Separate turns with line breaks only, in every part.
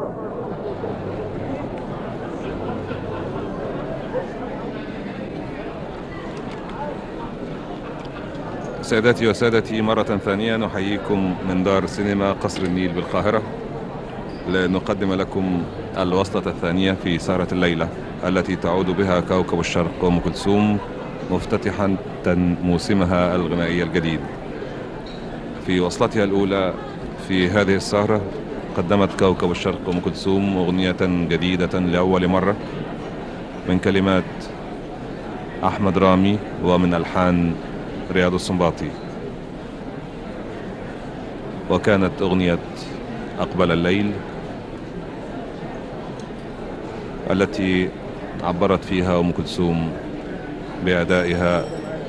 سادتي وسادتي، مرة ثانية نحييكم من دار سينما قصر النيل بالقاهرة لنقدم لكم الوصلة الثانية في سهرة الليلة التي تعود بها كوكب الشرق أم كلثوم مفتتحا موسمها الغنائي الجديد. في وصلتها الأولى في هذه السهرة قدمت كوكب الشرق أم كلثوم أغنية جديدة لأول مرة من كلمات أحمد رامي ومن ألحان رياض السنباطي، وكانت أغنية أقبل الليل التي عبرت فيها أم كلثوم بأدائها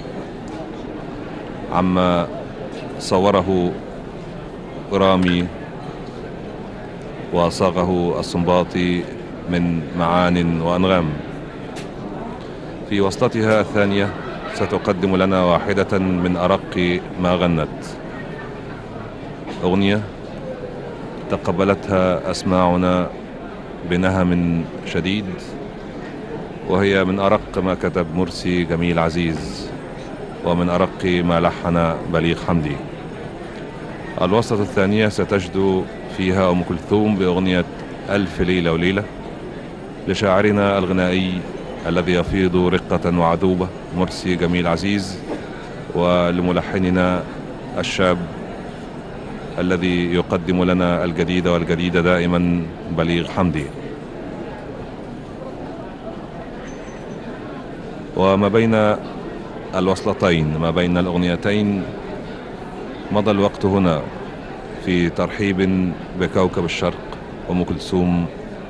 عما صوره رامي وصاغه السنباطي من معان وأنغام. في وصلتها الثانية ستقدم لنا واحدة من أرق ما غنت، أغنية تقبلتها أسماعنا بنهم شديد، وهي من أرق ما كتب مرسي جميل عزيز ومن أرق ما لحن بليغ حمدي. الوصلة الثانية ستجدو فيها أم كلثوم بأغنية ألف ليلة وليلة لشاعرنا الغنائي الذي يفيض رقة وعذوبة مرسي جميل عزيز، ولملحننا الشاب الذي يقدم لنا الجديد والجديد دائما بليغ حمدي. وما بين الوصلتين، ما بين الأغنيتين، مضى الوقت هنا في ترحيب بكوكب الشرق أم كلثوم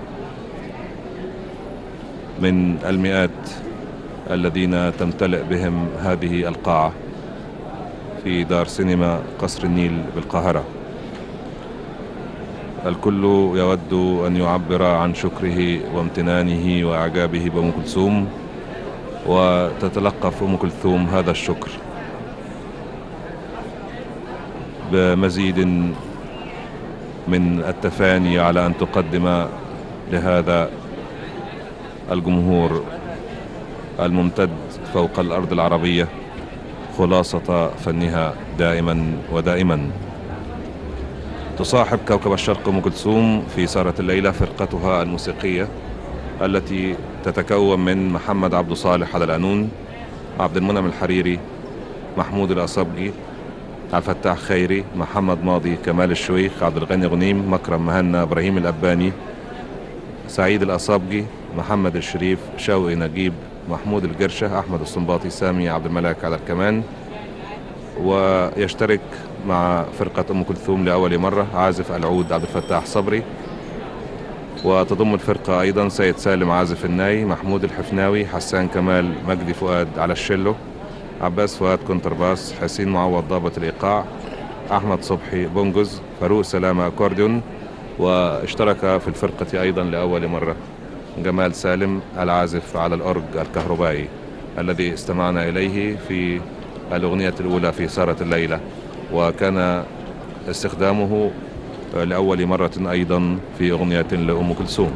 من المئات الذين تمتلئ بهم هذه القاعة في دار سينما قصر النيل بالقاهرة. الكل يود أن يعبر عن شكره وامتنانه وإعجابه بأم كلثوم، وتتلقف أم كلثوم هذا الشكر بمزيد من التفاني على أن تقدم لهذا الجمهور الممتد فوق الأرض العربية خلاصة فنها دائما ودائما. تصاحب كوكب الشرق أم كلثوم في سهرة الليلة فرقتها الموسيقية التي تتكون من محمد عبد صالح على القانون، عبد المنعم الحريري، محمود الأصبجي، عبد الفتاح خيري، محمد ماضي، كمال الشويخ، عبد الغني غنيم، مكرم مهنا، إبراهيم الأباني، سعيد الأصابجي، محمد الشريف، شوقي نجيب، محمود الجرشة، أحمد السنباطي، سامي عبد الملاك على الكمان. ويشترك مع فرقة أم كلثوم لأول مرة عازف العود عبد الفتاح صبري، وتضم الفرقة أيضا سيد سالم عازف الناي، محمود الحفناوي، حسان كمال، مجدي فؤاد على الشلو، عباس فؤاد كونترباس، حسين معوض ضابط الإيقاع، أحمد صبحي بونجوز، فاروق سلامة أكورديون. واشترك في الفرقة أيضا لأول مرة جمال سالم العازف على الأورج الكهربائي الذي استمعنا إليه في الأغنية الأولى في سهرة الليلة، وكان استخدامه لأول مرة أيضا في أغنية لأم كلثوم.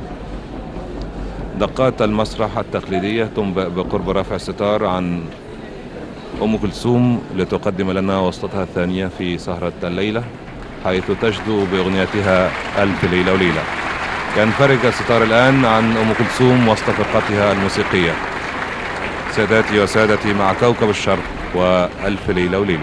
دقات المسرح التقليدية تنبأ بقرب رفع الستار عن أم كلثوم لتقدم لنا وصلتها الثانية في سهرة الليلة، حيث تجدو بأغنيتها ألف ليلة وليلة. ينفرج الستار الآن عن أم كلثوم وسط فرقتها الموسيقية. ساداتي وسادتي، مع كوكب الشرق وألف ليلة وليلة.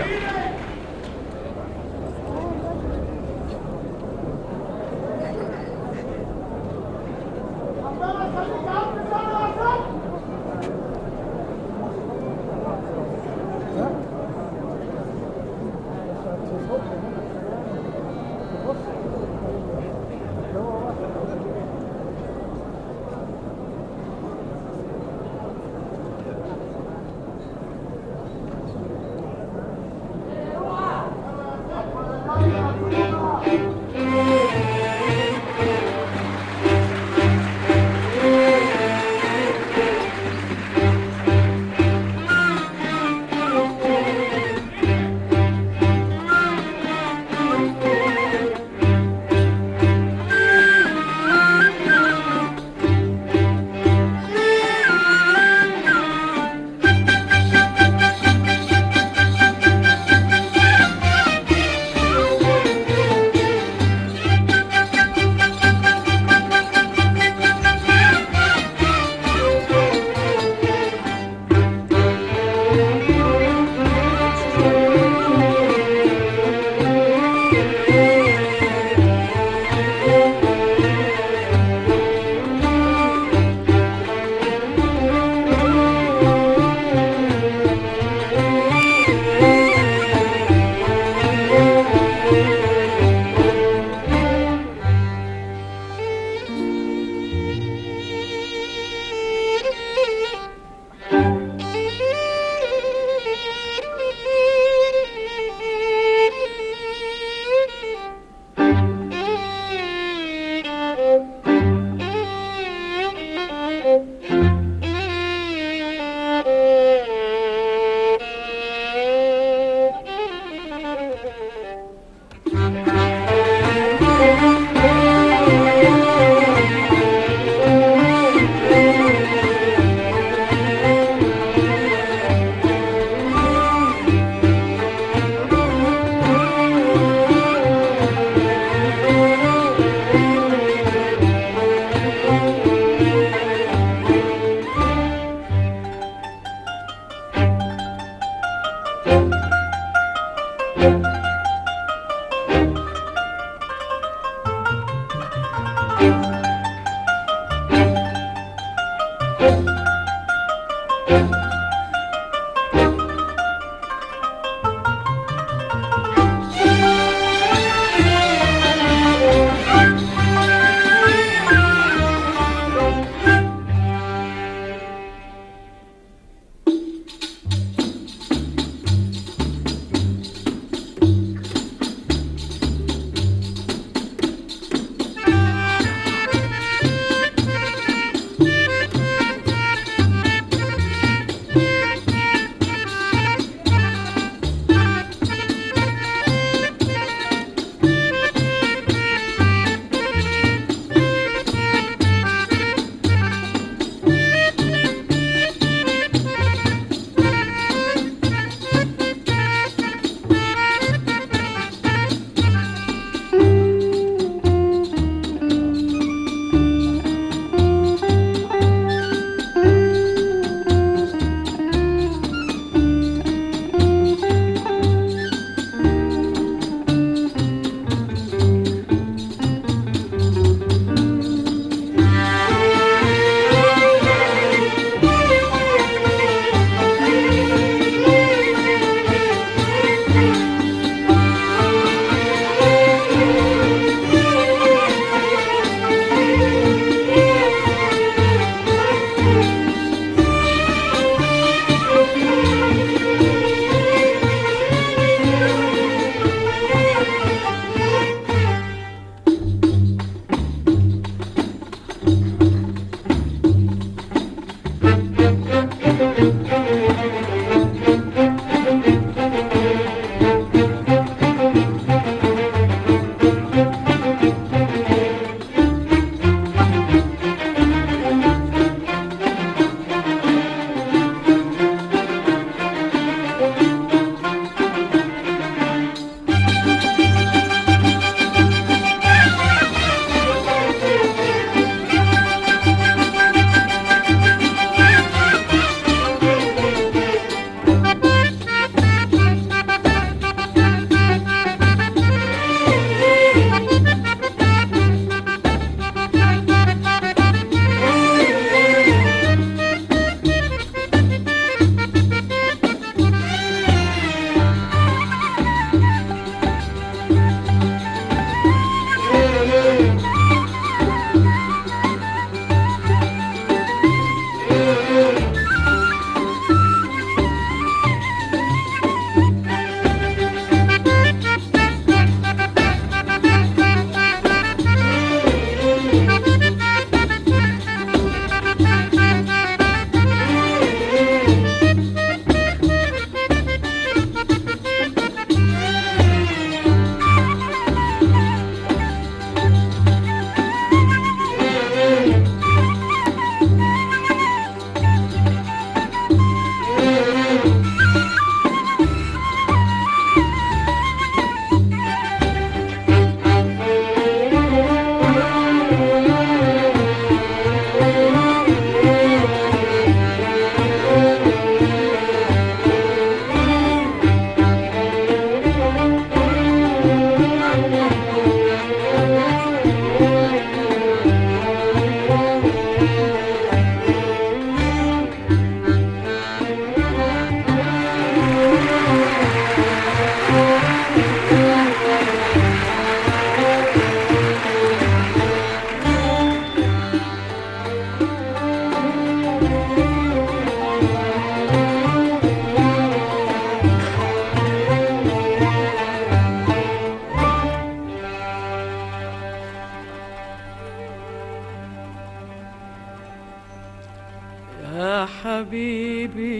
حبيبي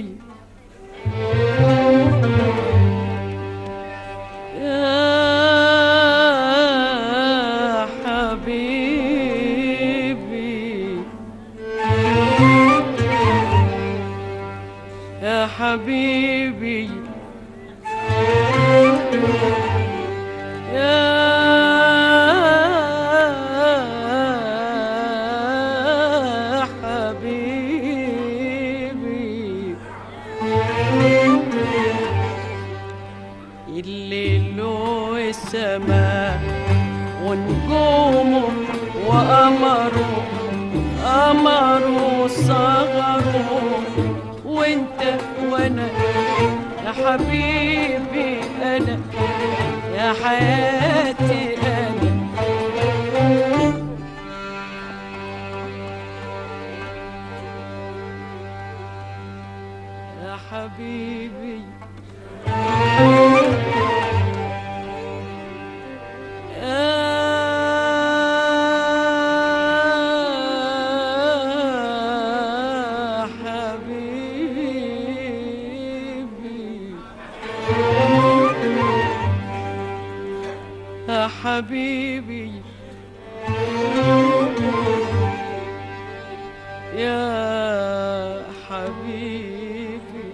يا حبيبي يا حبيبي الليل والسماء ونجومه وقمره قمره صغره وانت وانا يا حبيبي انا يا حياتي انا يا حبيبي حبيبي يا حبيبي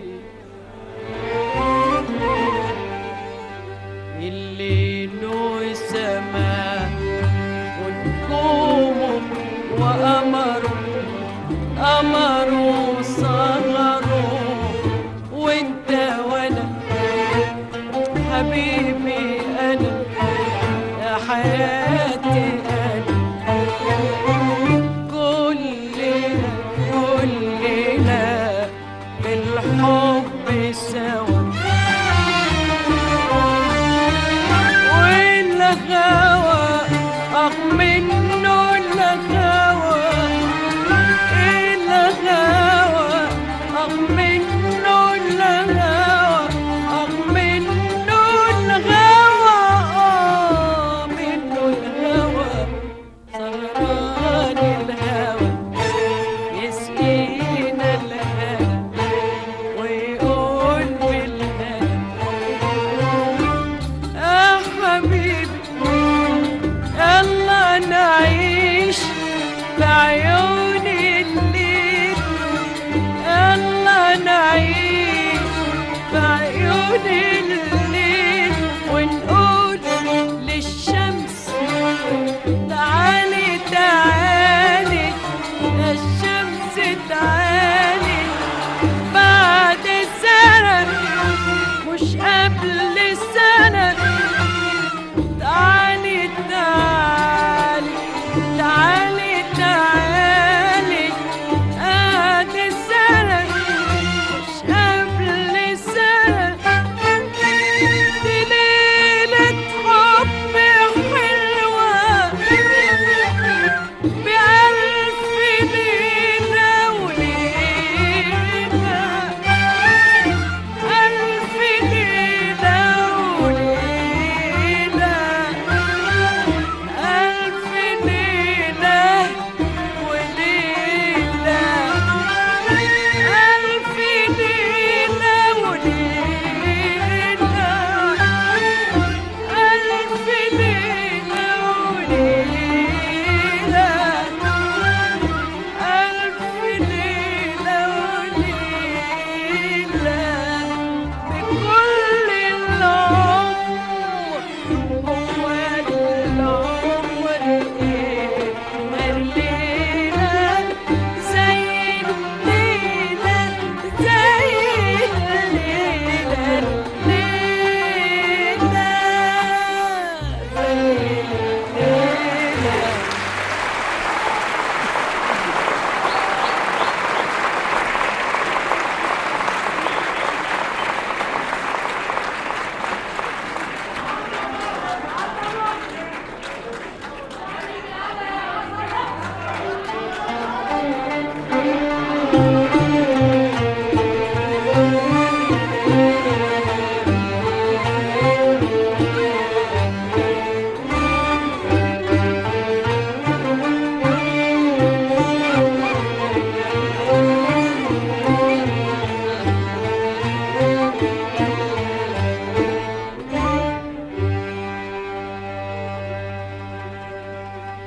الليل والسماء ونجومه وقمره قمره صغره وانت وانا حبيبي انا حياتي أنا كلنا بالحب سوا والهوى منه الهوى الهوى منه الهوى منه الهوى سهران الهوى يسقينا الهوى ويقول بالهوى يا حبيبي يلا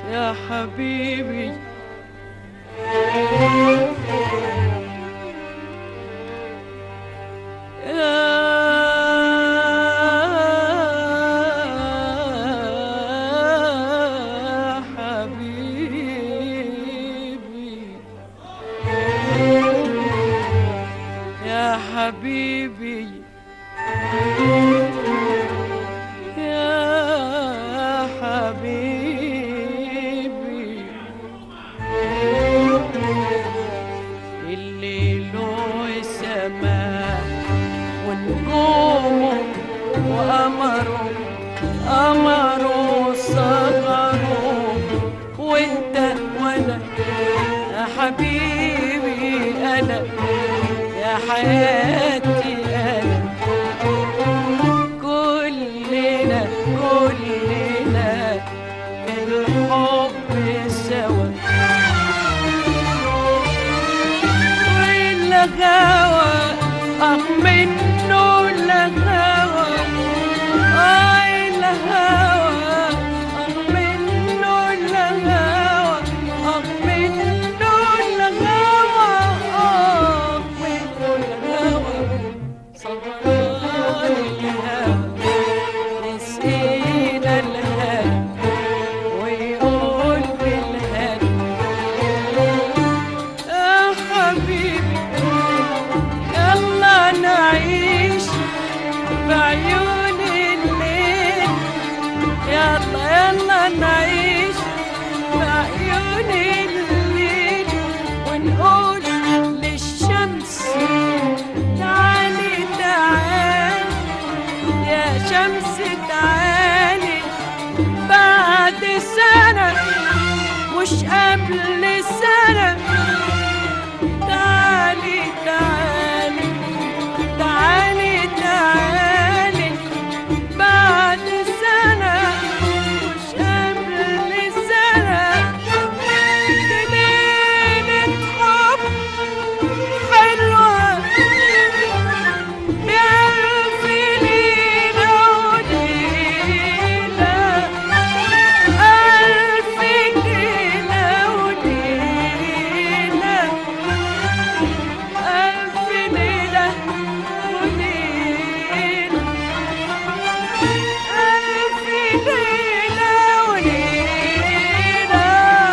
يا حبيبي يا حبيبي يا حبيبي يا حبيبي الليل والسماء ونجومه وقمره قمره صغره وانت وانا يا حبيبي انا يا حياتي انا كلنا كلنا الحب سوا والغاوى منه الغاوى الهوى منه الهوى منه الهوى منه الهوى صبران الهوى نسينا الهوى ويقول بالهوى يا حبيبي يلا نعيش بعيون الليل يلا يلا نعيش بعيون الليل ونقول للشمس تعالي تعالي يا شمس تعالي بعد سنة مش قبل سنة تعالي تعالي تعالي تعالي بعد سنة مش قبل سنة ليلة حب حلوة بألف ليلة وليلة ألف ليلة وليلة ألف ليلة وليلة ألف ليلة وليلة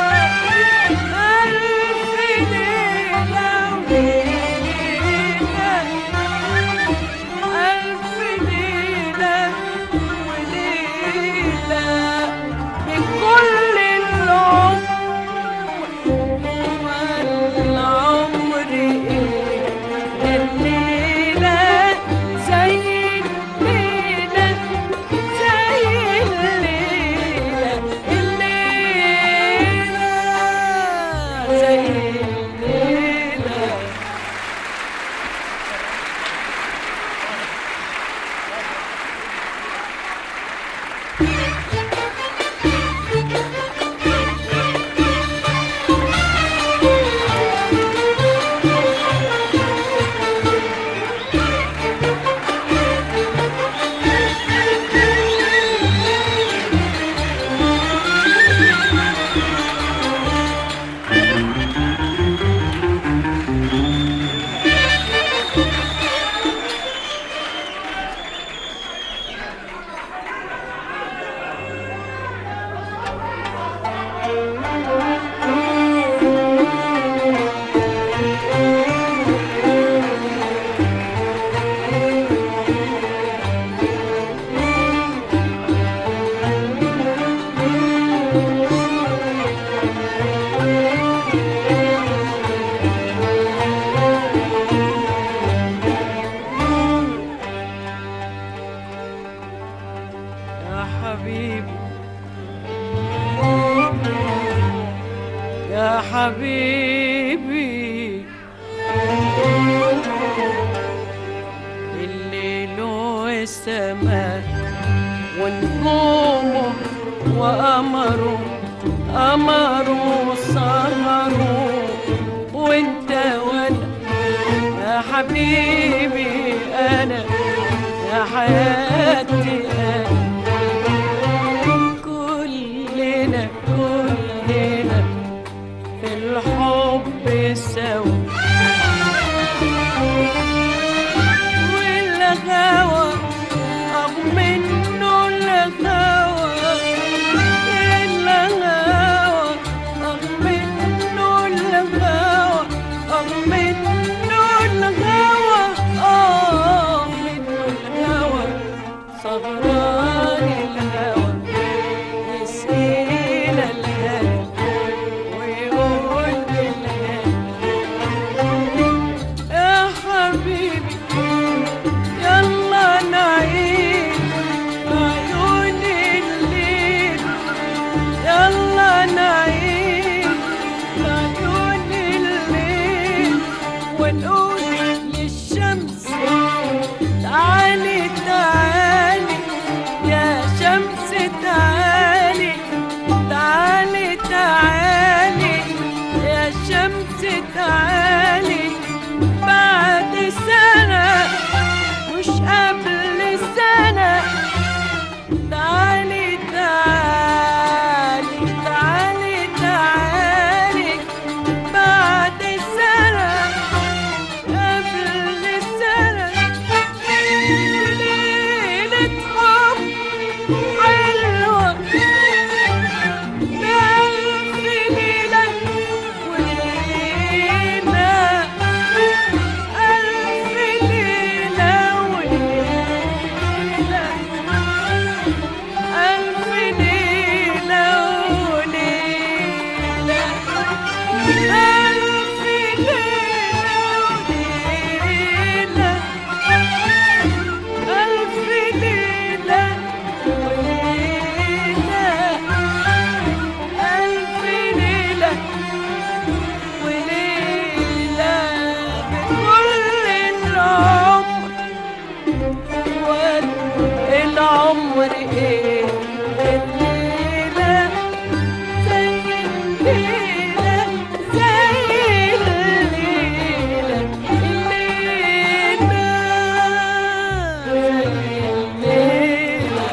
ألف ليلة وليلة ألف ليلة وليلة بكل العمر والعمر الليلة زي الليلة زي الليلة الليلة زي الليلة يا حبيبي يا حبيبي الليل والسماء ونجومه وقمره قمره سهره وانت وانا يا حبيبي انا يا حياتي انا كلنا كلنا تعالي بعد سنة مش قبل سنة. تعالي تعالي تعالي تعالي بعد سنة قبل سنة. ليلة حب حلوة بألف ليلة وليلة، ألف ليلة وليلة، ألف ليلة وليلة، ألف ليلة وليلة، ألف ليلة وليلة، ألف ليلة وليلة. بكل العمر والعمر إيه الليلة زي الليلة، زي الليلة، الليلة زي الليلة.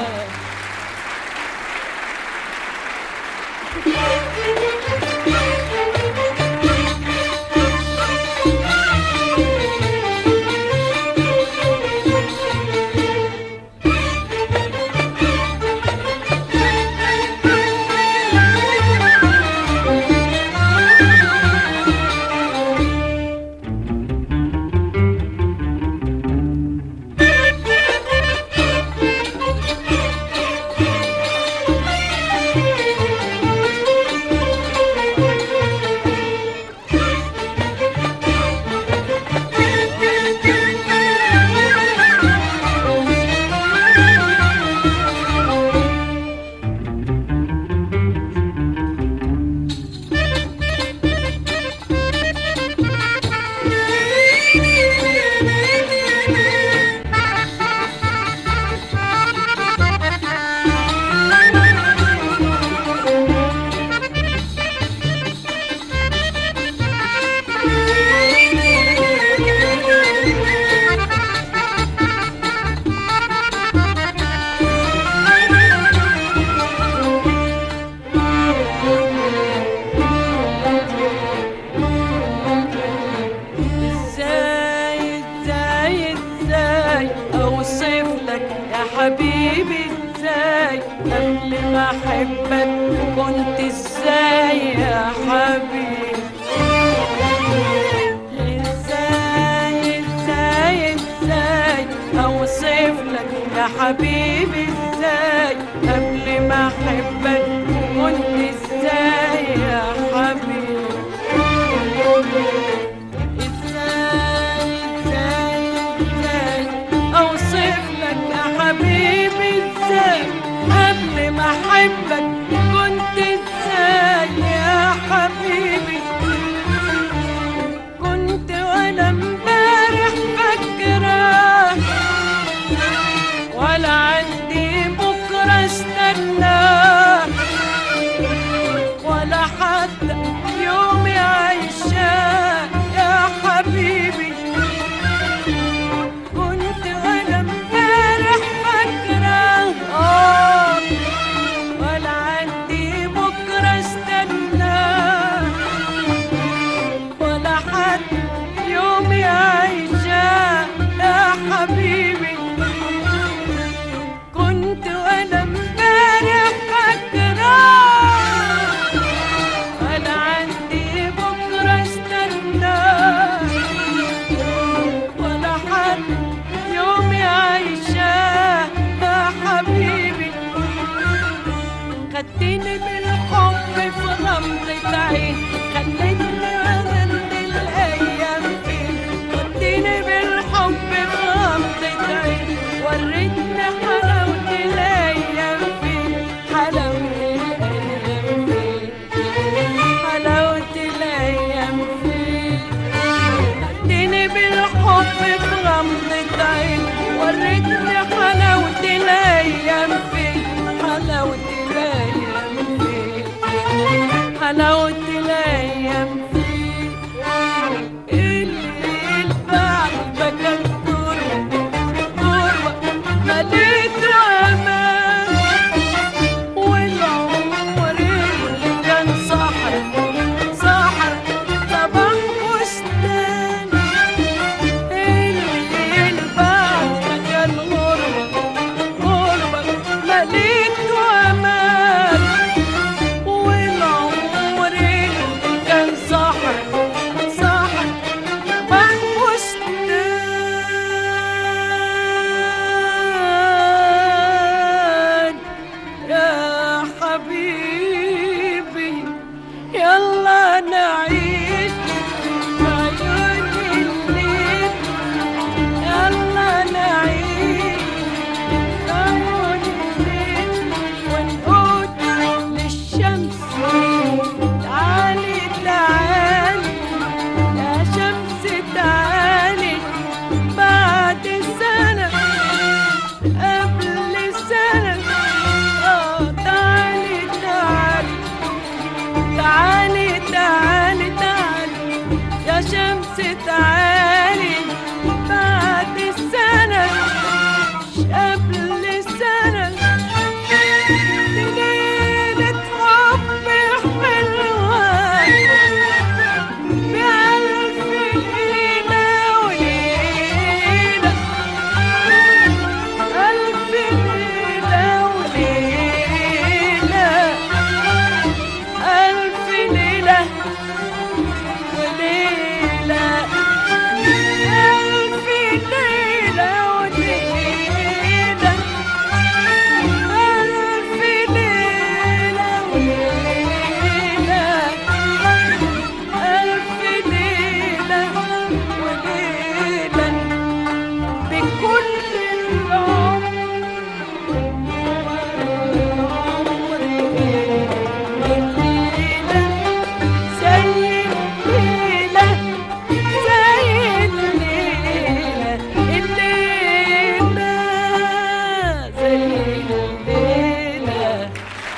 حبيبي ازاي قبل ما احبك كنت ازاي يا حبيبي؟ ازاي ازاي ازاي اوصف لك يا حبيبي ازاي قبل ما احبك كنت ازاي يا حبيبي؟ ازاي ازاي ازاي اوصف لك يا حبيبي ازاي قبل ما احبك كنت ازاي يا حبيبي؟ كنت وانا امبارح فاكره ولا عندي بكره استناه ولا حتى يومي عايشاه يا حبيبي. كنت وانا امبارح فاكره ولا عندي بكره استناه ولا حتى يومي عايشاه يا حبيبي. كنت وانا امبارح فاكره ولا عندي بكره استناه ولا حد يومي عايشاه يا حبيبي. خدتني بالحب في غمضة عين خلتني وزنت الايام فين. خدتني بالحب في غمضة عين وريتني حلاوة الايام فين. حلاوة الايام فين، حلاوة الايام فين. خدتني بالحب في غمضة عين وريتني حلاوة الايام فين. حلاوة الايام فين، حلاوة الايام فين. تعالي تعالي تعالي يا شمس تعالي بعد السنة مش قبل السنة دي ليلة حب حلوة بألف ليلة وليلة ألف ليلة وليلة ألف ليلة وليلة ألف ليلة وليلة ألف ليلة وليلة ألف ليلة وليلة بكل العمر الليلة زي الليلة زي الليلة الليلة زي الليلة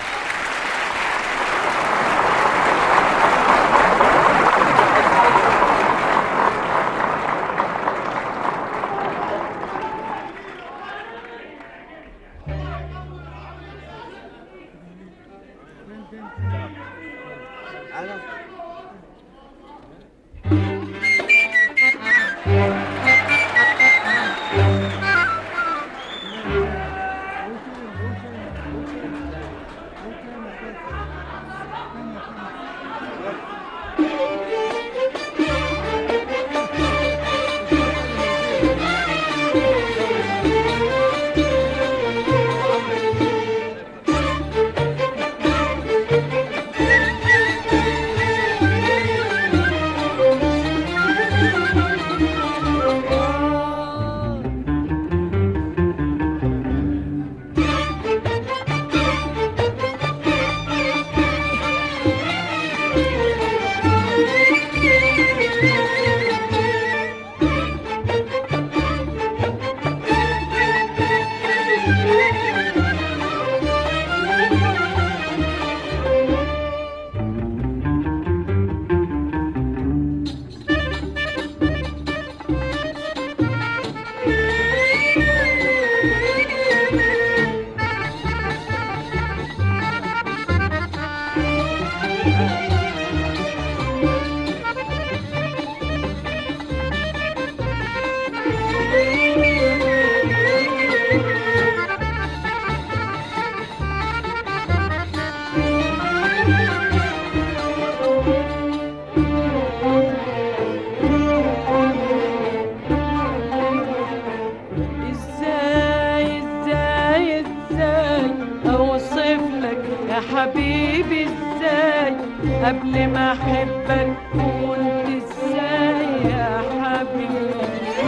ازاي اوصف لك يا حبيبي ازاي قبل ما احبك كنت ازاي يا حبيبي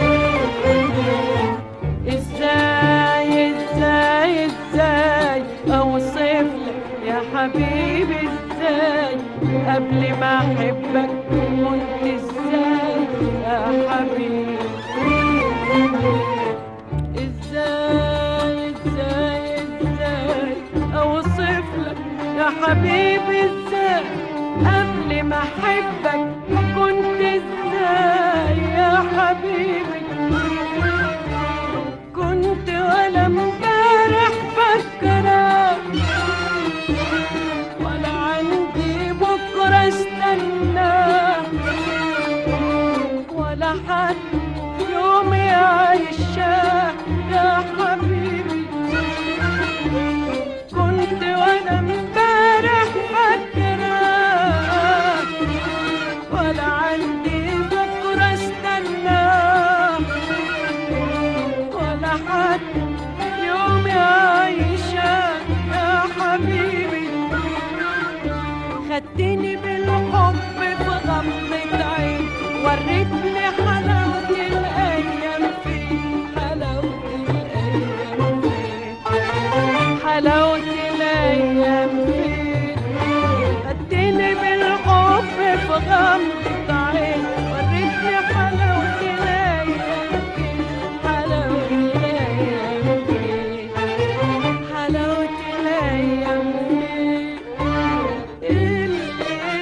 ازاي اوصف لك يا حبيبي ازاي قبل ما احبك كنت ازاي يا حبيبي ازاي اوصف لك يا حبيبي ازاي قبل ما احبك كنت ازاي يا حبيبي كنت ولا امبارح فكرك ولا عندي بكره استناك ولا حد يوم يعيشك يا حبيبي كنت وانا امبارح فكرك ولا عندي بكره استناك ولا حد يوم يعيشك يا حبيبي خدتني بالحب في غمضة عين وريتني حلاوة الأيام فين حلاوة الأيام فين حلاوة الأيام فين خدتني بالحب في غمضة عين وريتني حلاوة الأيام فين حلاوة الأيام فين حلاوة الأيام فين الليلة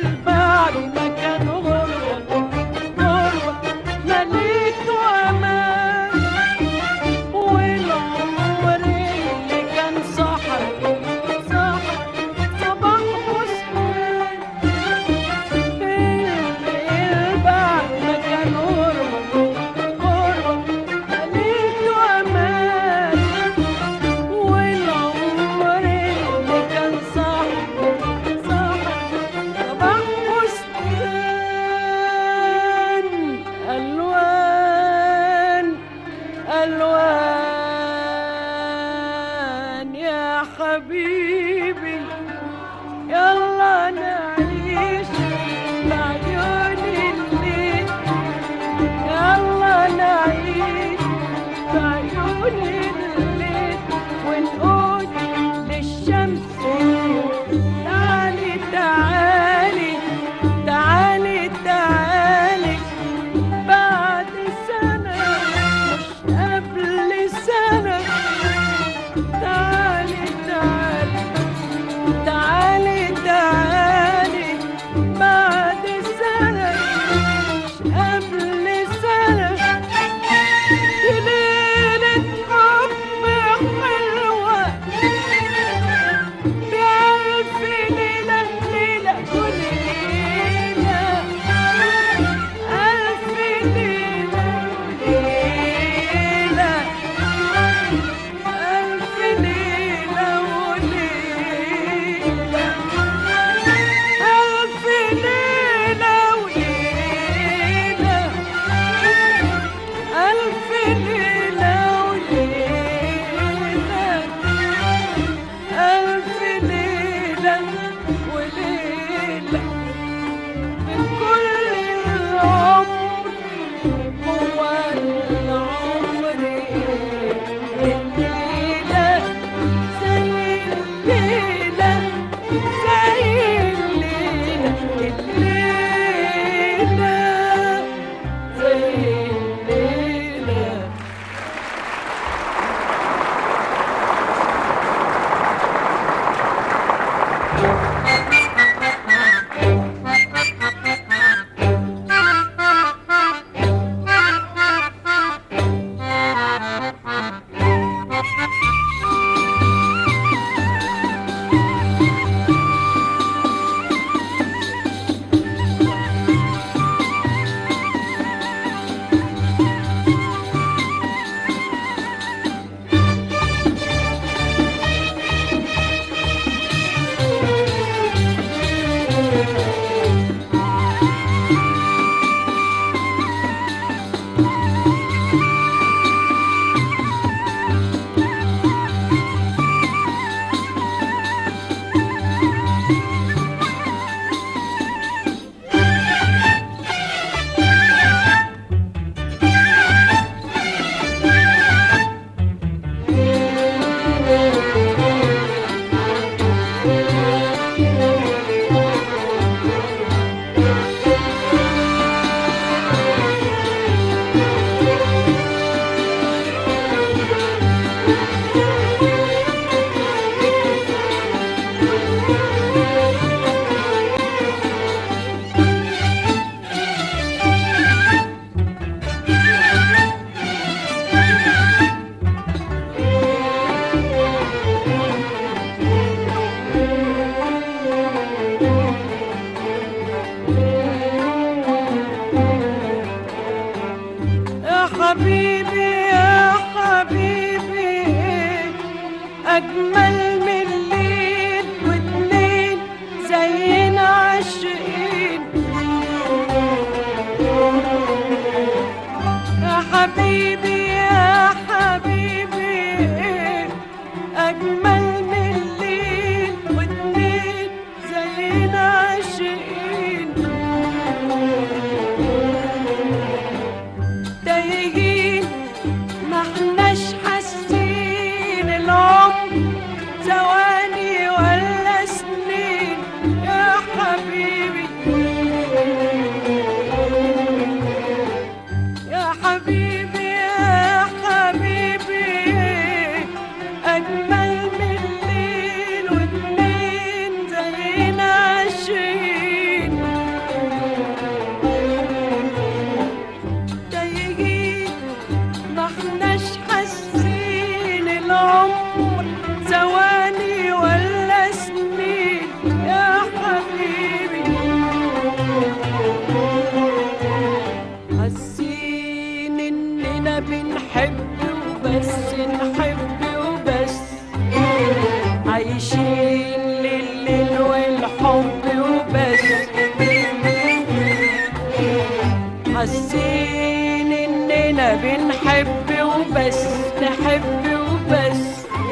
حاسين اننا بنحب وبس، نحب وبس،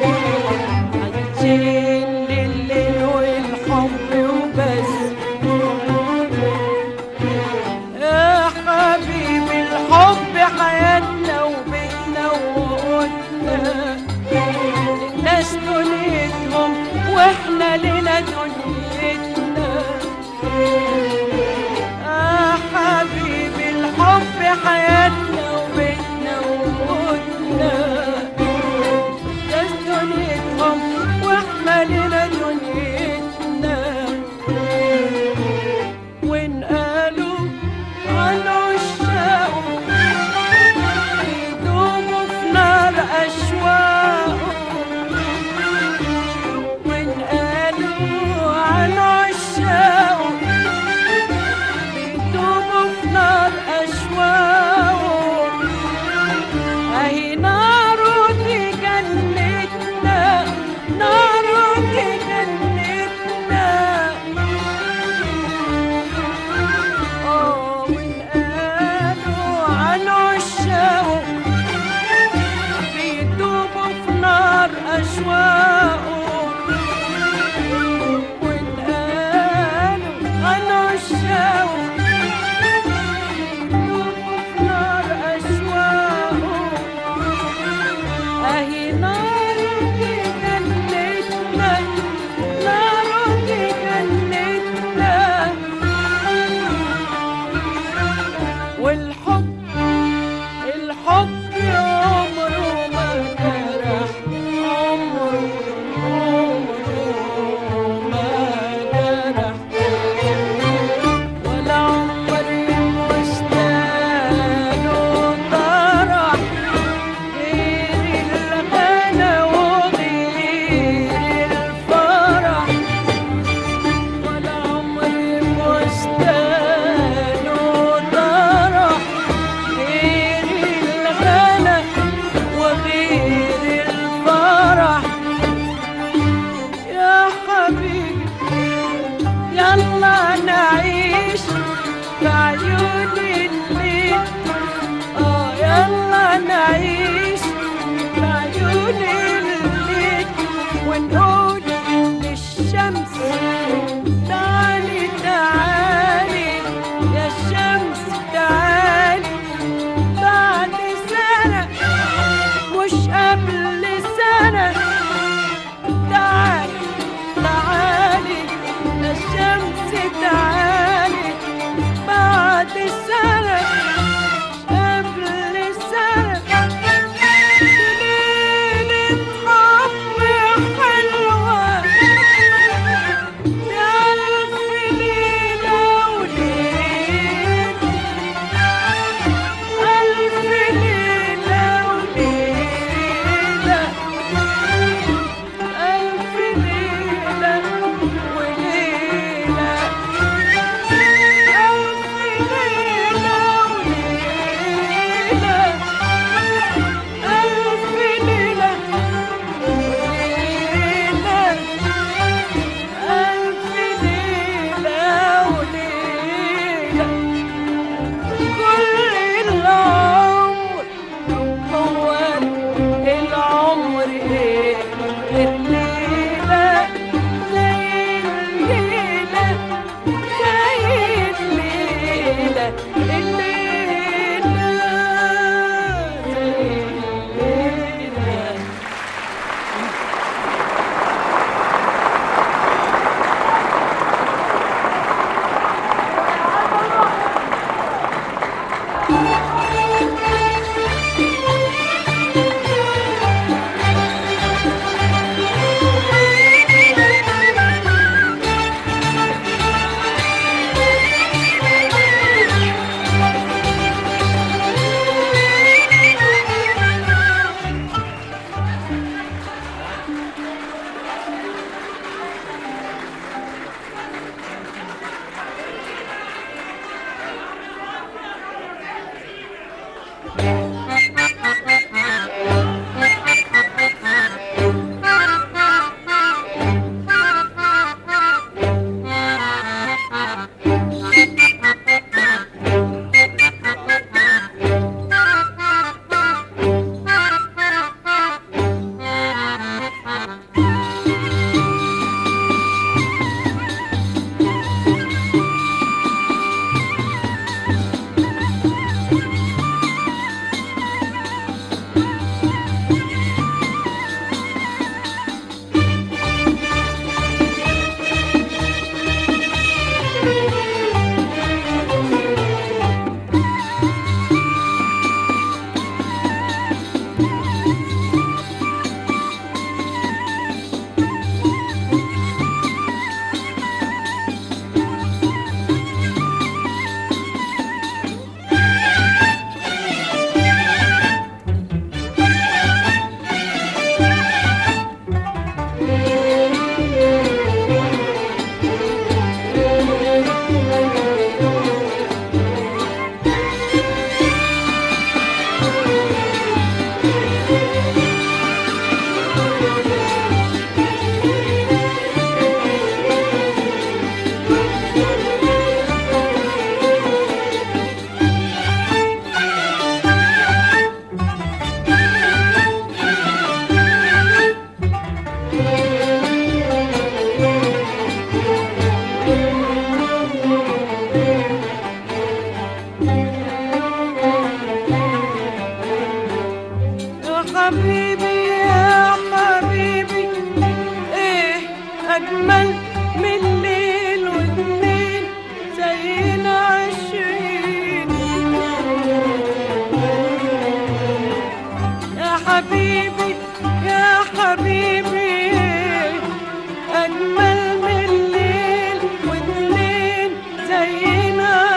عايشين لليل والحب وبس. يا حبيبي الحب حياتنا وبيتنا وقوتنا، الناس دنيتهم واحنا لنا دنيتنا. يا حبيبي الحب حياتنا وبيتنا وقوتنا، الناس دنيتهم واحنا لنا دنيتنا. وإن قالوا عن عشاقه يدوبوا في نار أشواقه، وإن قالوا عن عشاقه يدوبوا في نار أشواقه، أهي ناره دي جنتنا، ناره دي جنتنا. وإن قالوا عن عشاقه بيدوبوا في نار أشواقه، وإن قالوا عن عشاقه بيدوبوا في نار أشواقه، أهي نار دي جنتنا، نار دي جنتنا. والحب الحب عمره ما جرح، عمره ما جرح، ولا عمري مشتاق طرح غير الغنى وغير الفرح، ولا عمري مشتاق طرح غير الغنى وغير الفرح. يا حبيبي يلا نعيش في عيون الليل، يلا نعيش في عيون الليل، ونقول للشمس تعالي تعالي يا شمس تعالي، بعد سنة مش قبل سنة، تعالي تعالي يا شمس تعالي، بعد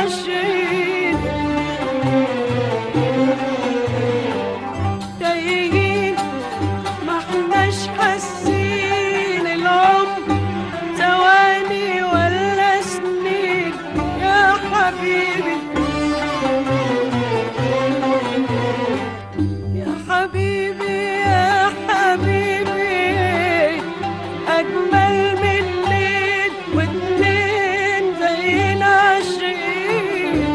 عاشقين تايهين ما احناش حاسين العمر ثواني ولا سنين يا حبيبي يا حبيبي يا حبيبي أجمل من ليل واتنين زينا عاشقين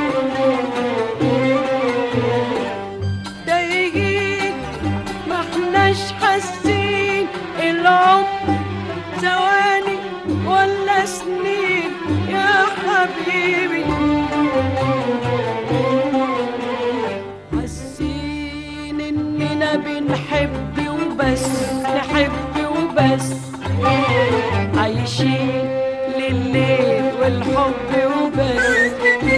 تايهين ما احناش حاسين العمر ثواني ولا سنين يا حبيبي حاسين اننا بنحب وبس نحب وبس عايشين لليل والحب وبس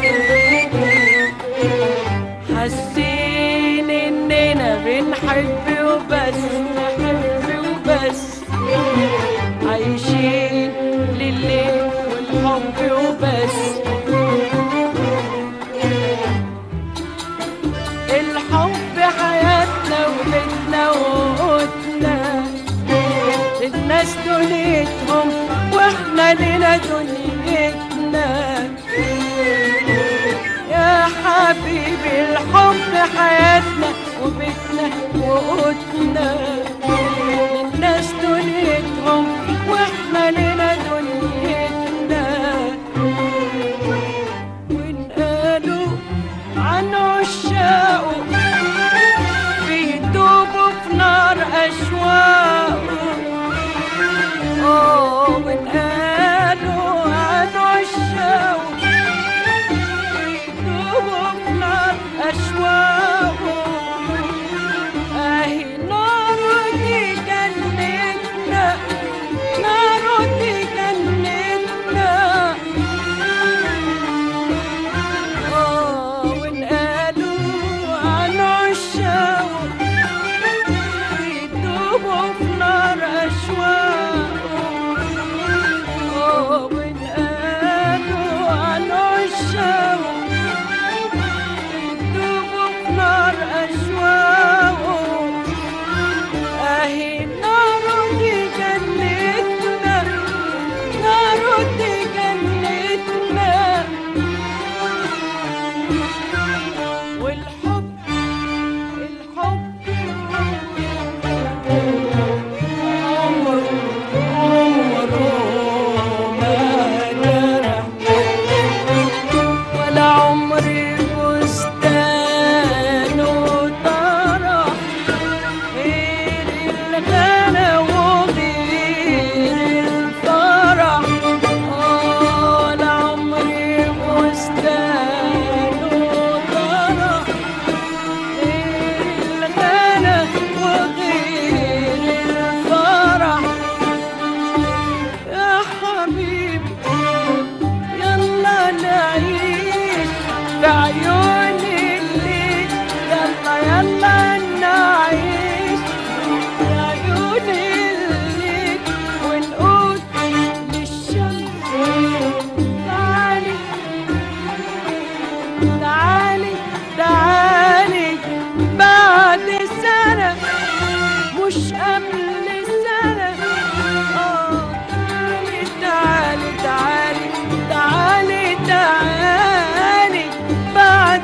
حاسين اننا بنحب وبس نحب وبس عايشين لليل والحب وبس الحب حياتنا وبيتنا وقوتنا الناس دنيتهم واحنا لنا دنيتنا يا حبيبي الحب حياتنا وبيتنا وقوتنا الناس دنيتهم واحنا لنا دنيتنا وانقالوا عن عشاقه بيدوبوا في نار أشواقه وانقالوا عن عشاقه بيدوبوا في نار أشواقه أهي ناره دي جنتنا ناره دي جنتنا وانقالوا عن عشاقه بيدوبوا في نار أشواقه وانقالوا عن عشاقه بيدوبوا في نار أشواقه أهي ناره دي جنتنا ناره دي جنتنا والحب الحب عمره ما جرح ولا عمري بستان وطرح غير الغلا وغير الفرح ولا عمري بستان وطرح غير الغلا وغير الفرح يا حبيبي يلا نعيش بعيون الليل يلا يلا نعيش بعيون الليل ونقول للشمس تعالي تعالي تعالي بعد سنة مش قبل سنة تعالي تعالي تعالي تعالي تعالي بعد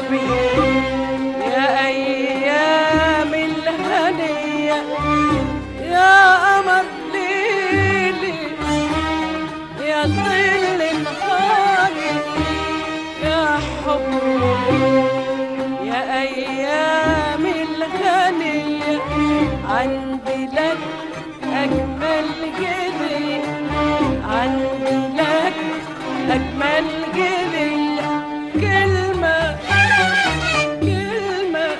حبي يا أيام الهنية يا قمر ليلي يا ظل نهاري يا حبي يا أيام الغنية عندي لك أجمل هدية عندي لك أجمل هدية كلمة كلمة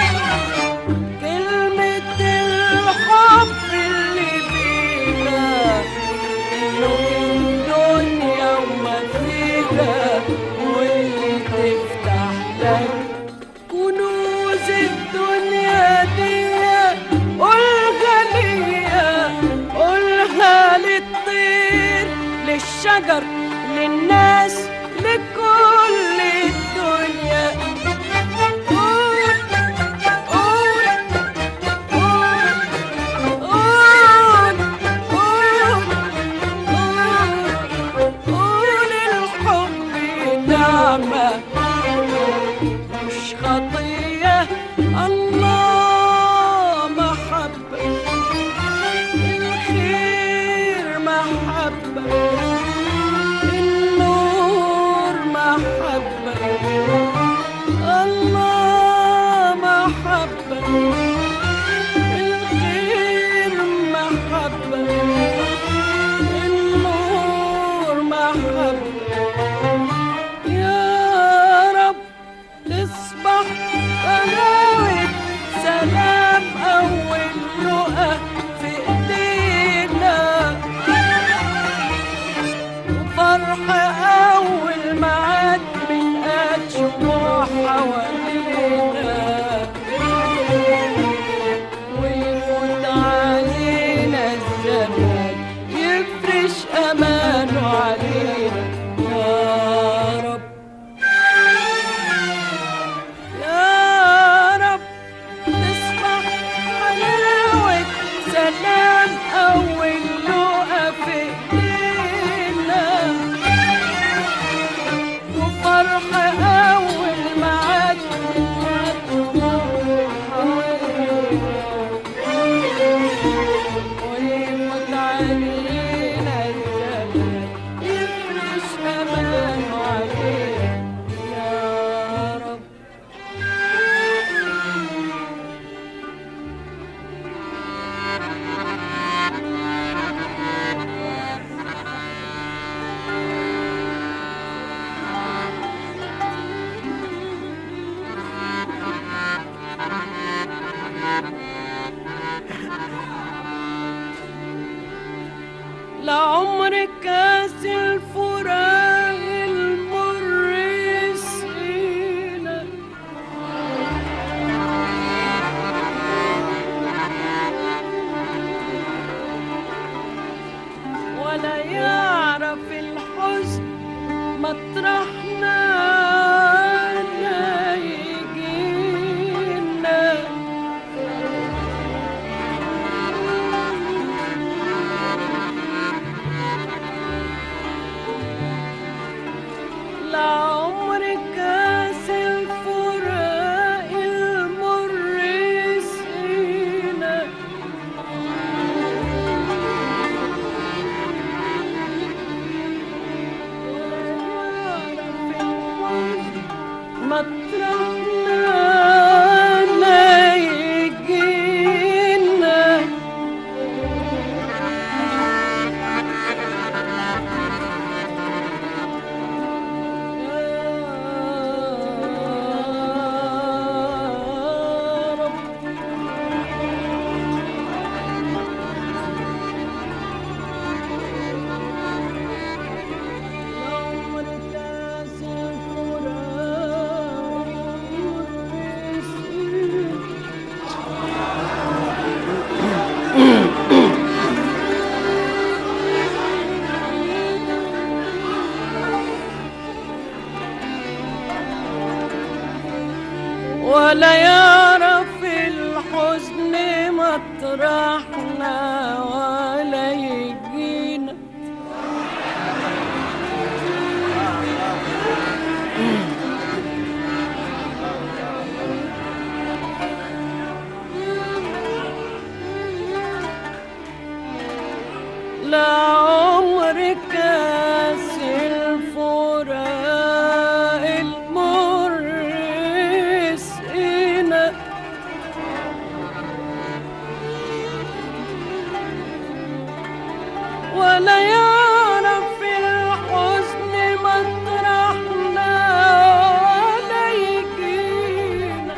كلمة الحب اللي فيها نور الدنيا وما فيها واللي تفتح لك كنوز الدنيا دي قولها ليا قولها للطير للشجر للناس لكل الدنيا قول قول قول قول قول قول الحب نعمة مش خطية الله محبة الخير محبة النور محبة الله محبة الخير محبة النور محبة يا رب تصبح طراوة سلام أول لقا في إيدينا وفرح أول معاد من أجمع حوالينا ويفوت علينا الزمان يفرش أمانه علينا يا رب يا رب تصبح حلاوة سلام أول لقا في إيدينا وفرح أول معاد ويفوت علينا الزمان يفرش أمانه علينا يا رب لعمر كاس الفراق المر يسقينا ولا يعرف الحزن مطرحنا لا يجينا لعمر كاس الفراق المر يسقينا ولا يعرف لعمر كاس الفراق المر سقينا ولا يعرف الحزن مطرحنا ولا يجينا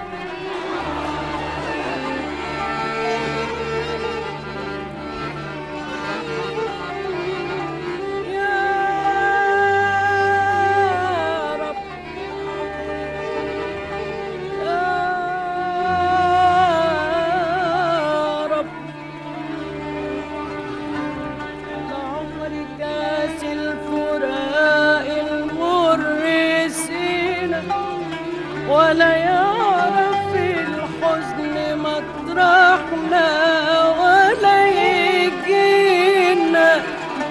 ولا يعرف الحزن مطرحنا ولا يجينا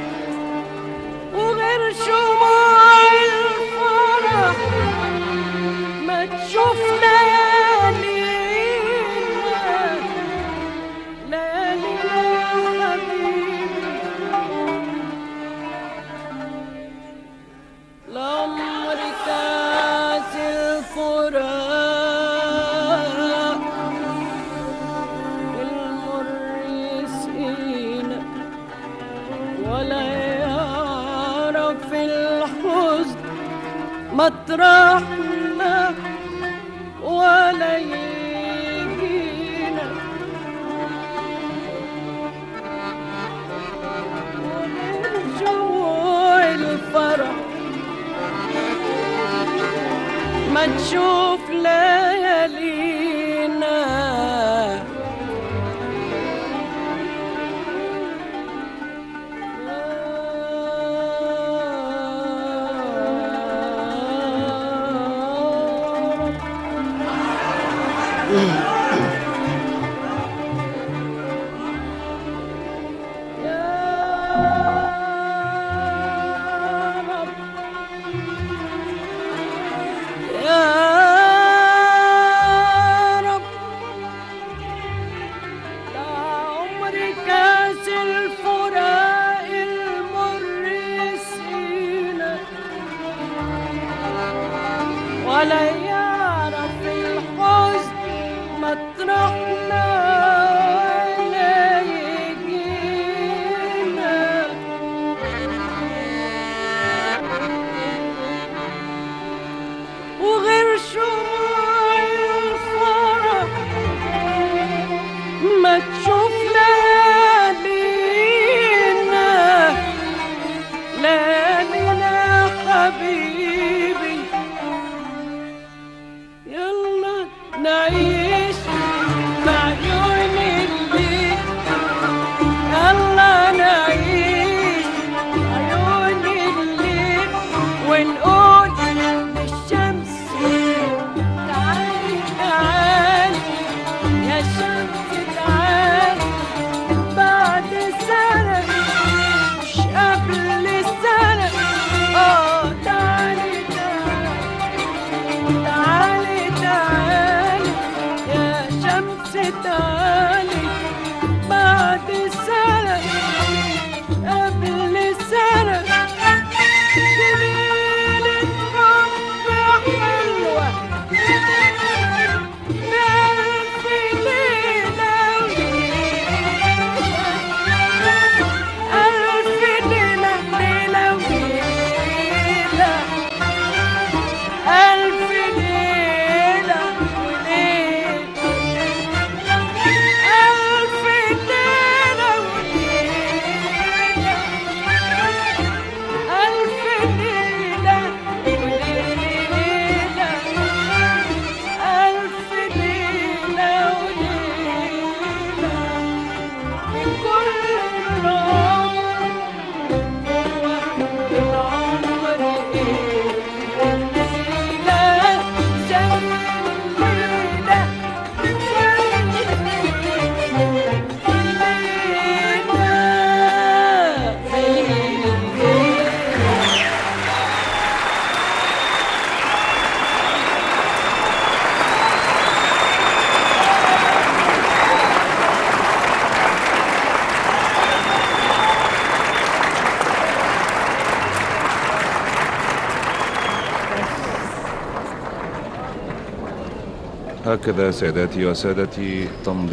وغير شموع الفرح ما تشوف ليالينا ليالينا يا حبيبي لعمر كاس الفراق المر يسقينا ولا يعرف الحزن مطرحنا ولا يجينا ومن جوع الفرح ما تشوف ليالينا ولا يعرف الحزن مطرحنا ولا يجينا وغير شموع الفرح ما تشوف ليالينا ليالينا حبيبي
هكذا سيداتي وسادتي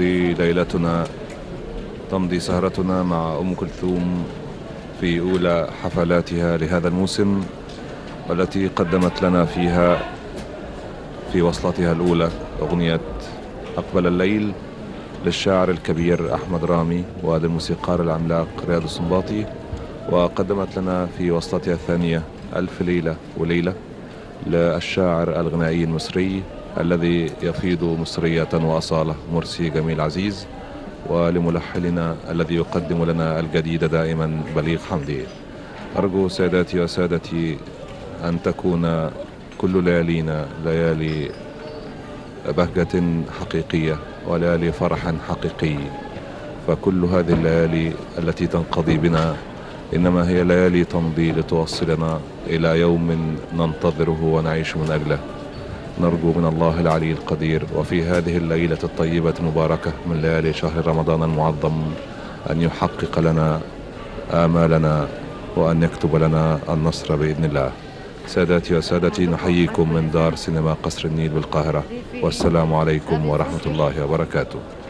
تمضي سهرتنا مع أم كلثوم في أولى حفلاتها لهذا الموسم، والتي قدمت لنا فيها في وصلتها الأولى أغنية أقبل الليل للشاعر الكبير أحمد رامي وللموسيقار العملاق رياض السنباطي، وقدمت لنا في وصلتها الثانية ألف ليلة وليلة للشاعر الغنائي المصري الذي يفيض مصرية وأصالة مرسي جميل عزيز، ولملحننا الذي يقدم لنا الجديد دائما بليغ حمدي. أرجو ساداتي وسادتي أن تكون كل ليالينا ليالي بهجة حقيقية وليالي فرح حقيقي، فكل هذه الليالي التي تنقضي بنا إنما هي ليالي تمضي لتوصلنا إلى يوم ننتظره ونعيش من أجله. نرجو من الله العلي القدير وفي هذه الليلة الطيبة المباركة من ليالي شهر رمضان المعظم أن يحقق لنا آمالنا وأن يكتب لنا النصر بإذن الله. ساداتي وسادتي، نحييكم من دار سينما قصر النيل بالقاهرة، والسلام عليكم ورحمة الله وبركاته.